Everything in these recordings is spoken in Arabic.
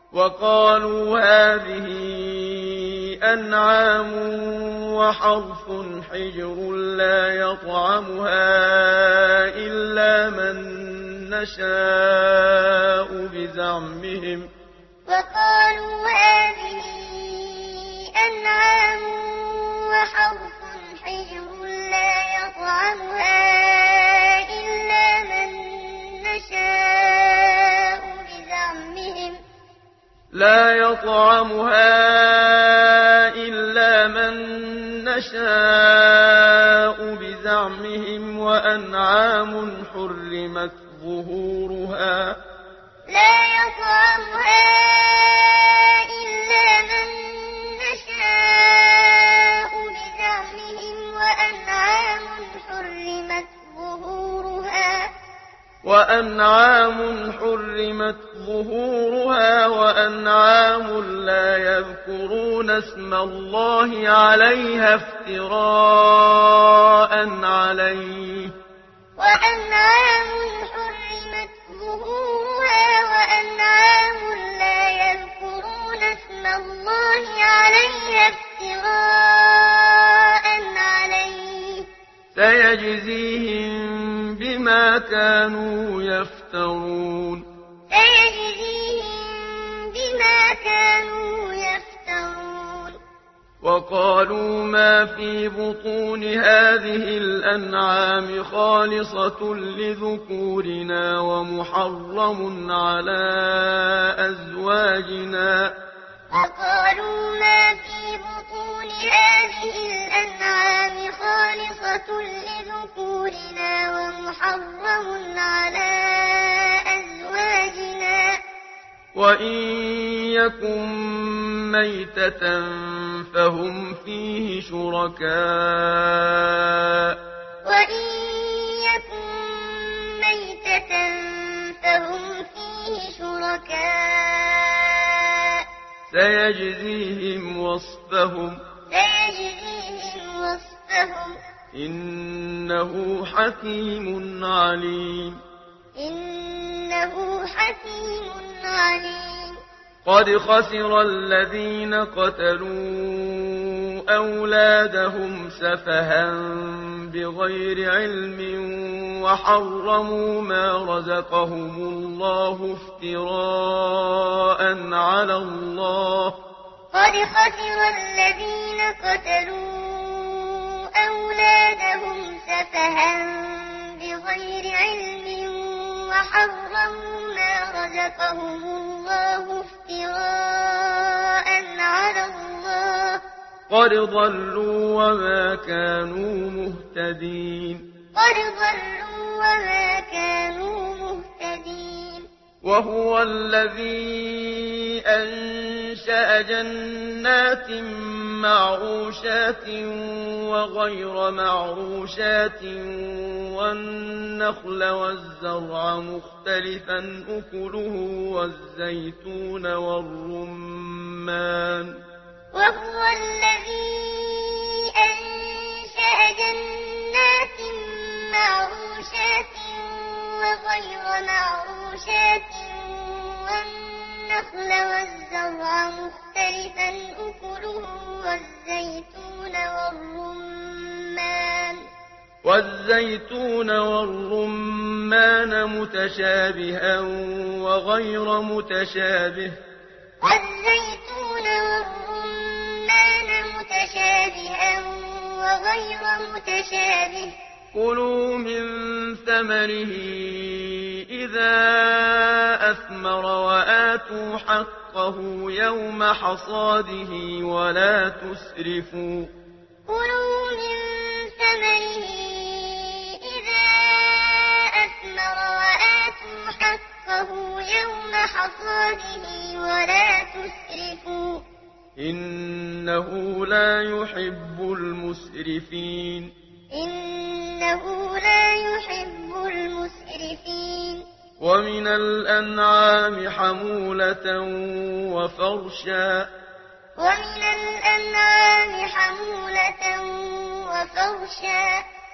وقالوا هذه أنعام وحرث حجر لا يطعمها إلا من نشاء بزعمهم وقالوا هذه أنعام وحرث حجر لا يطعمها إلا من نشاء بزعمهم وأنعام حرمت ظهورها وأنعام لا يذكرون اسم الله عليها افتراء عليه سيجزيهم بما كانوا يفترون وقالوا ما في بطون هذه الأنعام خالصة لذكورنا ومحرم على أزواجنا وإن يكن ميتة فهم فيه شركاء سيجزيهم وصفهم إنه حكيم عليم قد خسر الذين قتلوا أولادهم سفها بغير علم وحرموا ما رزقهم الله افتراء على الله قد خسر الذين قتلوا أولادهم سفها بغير علم وحرموا ما رزقهم الله افتراء على الله قد ضلوا وما كانوا مهتدين وهو الذي أنشأ جنات معروشات وغير معروشات والنخل والزرع مختلفا أكله والزيتون والرمان وهو الذي أنشأ جنات معروشات وغير معروشات والنخل والزرع مختلفا أكله والزيتون والرمان متشابها وغير متشابه كلوا من ثمره إذا أثمر وآتوا حقه يوم حصاده ولا تسرفوا إنه لا يحب المسرفين ومن الأنعام حمولة وفرشا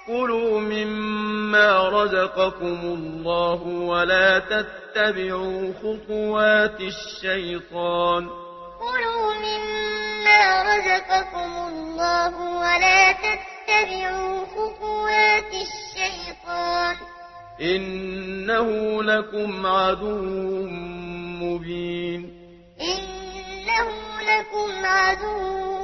كلوا مما رزقكم الله ولا تتبعوا خطوات الشيطان كلوا مما رزقكم الله ولا تتبعوا خطوات الشيطان إنه لكم عدو مبين إنه لكم عدو